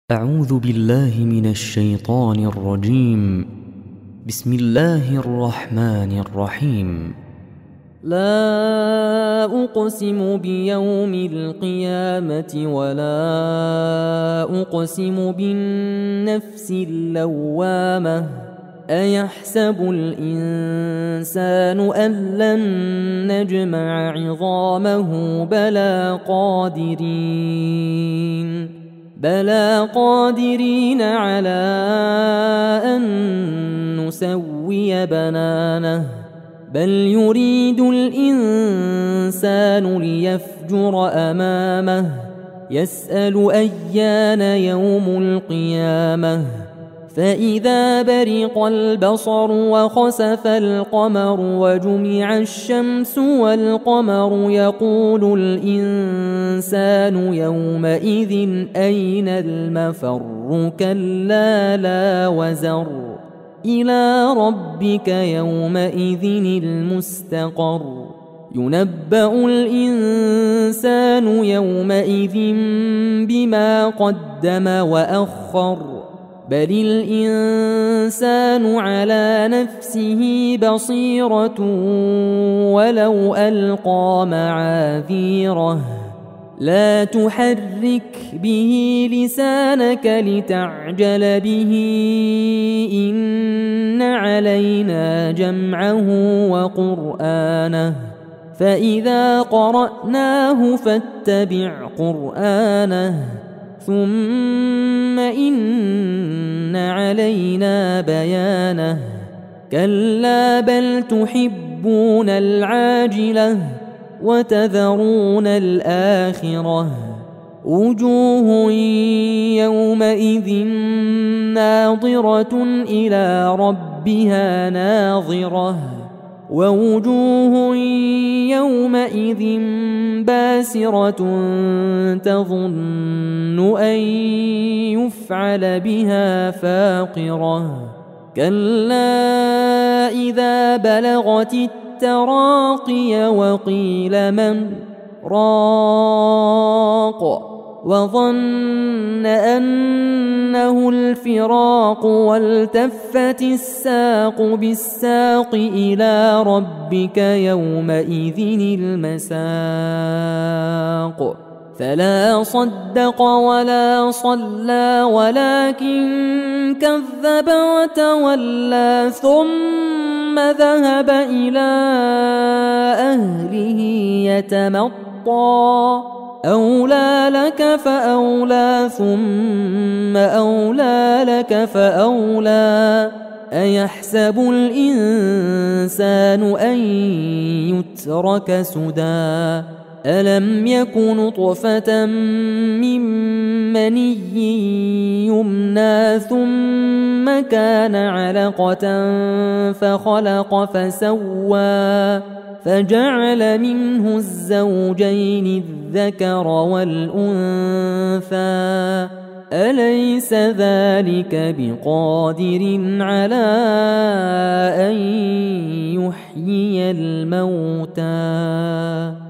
أعوذ بالله من الشيطان الرجيم. بسم الله الرحمن الرحيم. لا أقسم بيوم القيامة ولا أقسم بالنفس اللوامة أيحسب الإنسان أن لن نجمع عظامه بلى قادرين على أن نسوي بنانه بل يريد الإنسان ليفجر أمامه يسأل أيان يوم القيامة فإذا برق البصر وخسف القمر وجمع الشمس والقمر يقول الإنسان يومئذ أين المفر كلا لا وزر إلى ربك يومئذ المستقر ينبأ الإنسان يومئذ بما قدم وأخر بل الإنسان على نفسه بصيرة ولو ألقى معاذيره لا تحرك به لسانك لتعجل به إن علينا جمعه وقرآنه فإذا قرأناه فاتبع قرآنه ثم إن علينا بيانه كلا بل تحبون العاجلة وتذرون الآخرة وجوه يومئذ ناظرة إلى ربها ناظرة ووجوه يومئذ باسرة تظن أن يفعل بها فاقرة كلا إذا بلغت التراقي وقيل من راق وظن أنه الفراق والتفت الساق بالساق إلى ربك يومئذ المساق فلا صدق ولا صلى ولكن كذب وتولى ثم ذهب إلى أهله يتمطى أولى لك فأولى ثم أولى لك فأولى أيحسب الإنسان أن يترك سدى ألم يك نطفة من مني يمنى ثم كان علقة فخلق فسوى فجعل منه الزوجين الذكر والأنثى أليس ذلك بقادر على أن يحيي الموتى